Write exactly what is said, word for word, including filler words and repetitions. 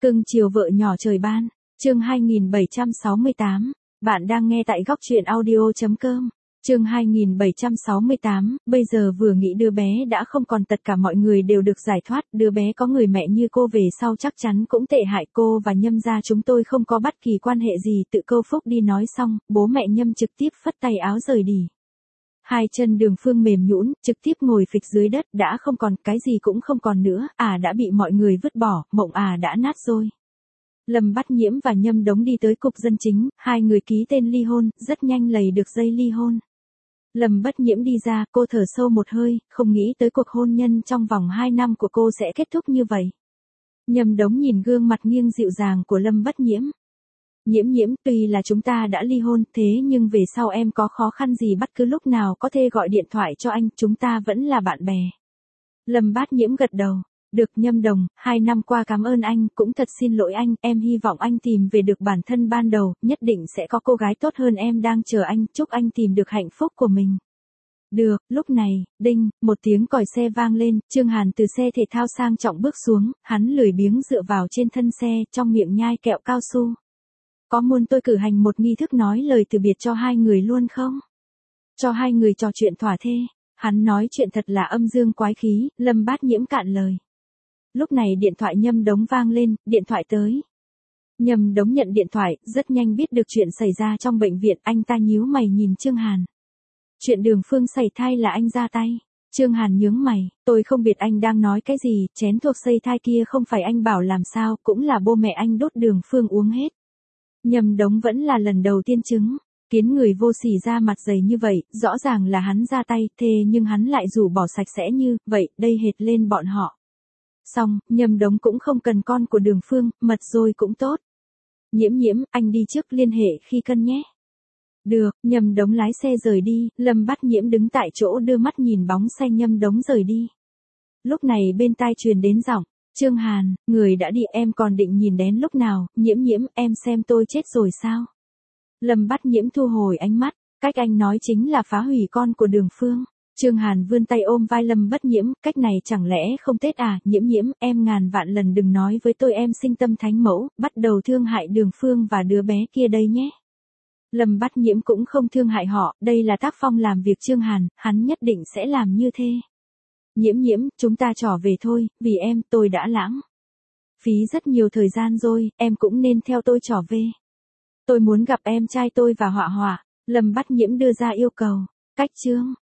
Cưng chiều vợ nhỏ trời ban, chương hai nghìn bảy trăm sáu mươi tám, bạn đang nghe tại góc truyện audio.com, chương hai nghìn bảy trăm sáu mươi tám, bây giờ vừa nghĩ đứa bé đã không còn tất cả mọi người đều được giải thoát, đứa bé có người mẹ như cô về sau chắc chắn cũng tệ hại cô và Nhâm gia chúng tôi không có bất kỳ quan hệ gì tự câu phúc đi nói xong, bố mẹ Nhâm trực tiếp phất tay áo rời đi. Hai chân Đường Phương mềm nhũn, trực tiếp ngồi phịch dưới đất, đã không còn, cái gì cũng không còn nữa, à đã bị mọi người vứt bỏ, mộng à đã nát rồi. Lâm Bát Nhiễm và Nhâm Đống đi tới cục dân chính, hai người ký tên ly hôn, rất nhanh lầy được dây ly hôn. Lâm Bát Nhiễm đi ra, cô thở sâu một hơi, không nghĩ tới cuộc hôn nhân trong vòng hai năm của cô sẽ kết thúc như vậy. Nhâm Đống nhìn gương mặt nghiêng dịu dàng của Lâm Bát Nhiễm. Nhiễm nhiễm, tuy là chúng ta đã ly hôn, thế nhưng về sau em có khó khăn gì bất cứ lúc nào có thể gọi điện thoại cho anh, chúng ta vẫn là bạn bè. Lâm Bát Nhiễm gật đầu. Được Nhâm Đồng, hai năm qua cảm ơn anh, cũng thật xin lỗi anh, em hy vọng anh tìm về được bản thân ban đầu, nhất định sẽ có cô gái tốt hơn em đang chờ anh, chúc anh tìm được hạnh phúc của mình. Được, lúc này, đinh, một tiếng còi xe vang lên, Trương Hàn từ xe thể thao sang trọng bước xuống, hắn lười biếng dựa vào trên thân xe, trong miệng nhai kẹo cao su. Có muốn tôi cử hành một nghi thức nói lời từ biệt cho hai người luôn không? Cho hai người trò chuyện thỏa thê. Hắn nói chuyện thật là âm dương quái khí, Lâm Bát Nhiễm cạn lời. Lúc này điện thoại Nhâm Đống vang lên, điện thoại tới. Nhâm Đống nhận điện thoại, rất nhanh biết được chuyện xảy ra trong bệnh viện, anh ta nhíu mày nhìn Trương Hàn. Chuyện Đường Phương sẩy thai là anh ra tay. Trương Hàn nhướng mày, tôi không biết anh đang nói cái gì, chén thuốc sẩy thai kia không phải anh bảo làm sao, cũng là bố mẹ anh đốt Đường Phương uống hết. Nhâm Đống vẫn là lần đầu tiên chứng kiến người vô sỉ ra mặt dày như vậy, rõ ràng là hắn ra tay, thế nhưng hắn lại rủ bỏ sạch sẽ như vậy, đây hệt lên bọn họ. Xong, Nhâm Đống cũng không cần con của Đường Phương, mật rồi cũng tốt. Nhiễm nhiễm, anh đi trước liên hệ khi cân nhé. Được, Nhâm Đống lái xe rời đi, Lâm Bát Nhiễm đứng tại chỗ đưa mắt nhìn bóng xe Nhâm Đống rời đi. Lúc này bên tai truyền đến giọng, Trương Hàn, người đã đi em còn định nhìn đến lúc nào, nhiễm nhiễm, em xem tôi chết rồi sao? Lâm Bát Nhiễm thu hồi ánh mắt, cách anh nói chính là phá hủy con của Đường Phương. Trương Hàn vươn tay ôm vai Lâm Bát Nhiễm, cách này chẳng lẽ không tết à, nhiễm nhiễm, em ngàn vạn lần đừng nói với tôi em sinh tâm thánh mẫu, bắt đầu thương hại Đường Phương và đứa bé kia đây nhé. Lâm Bát Nhiễm cũng không thương hại họ, đây là tác phong làm việc Trương Hàn, hắn nhất định sẽ làm như thế. Nhiễm nhiễm, chúng ta trở về thôi, vì em, tôi đã lãng phí rất nhiều thời gian rồi, em cũng nên theo tôi trở về. Tôi muốn gặp em trai tôi và Họa Họa, Lâm Bát Nhiễm đưa ra yêu cầu. Cách chương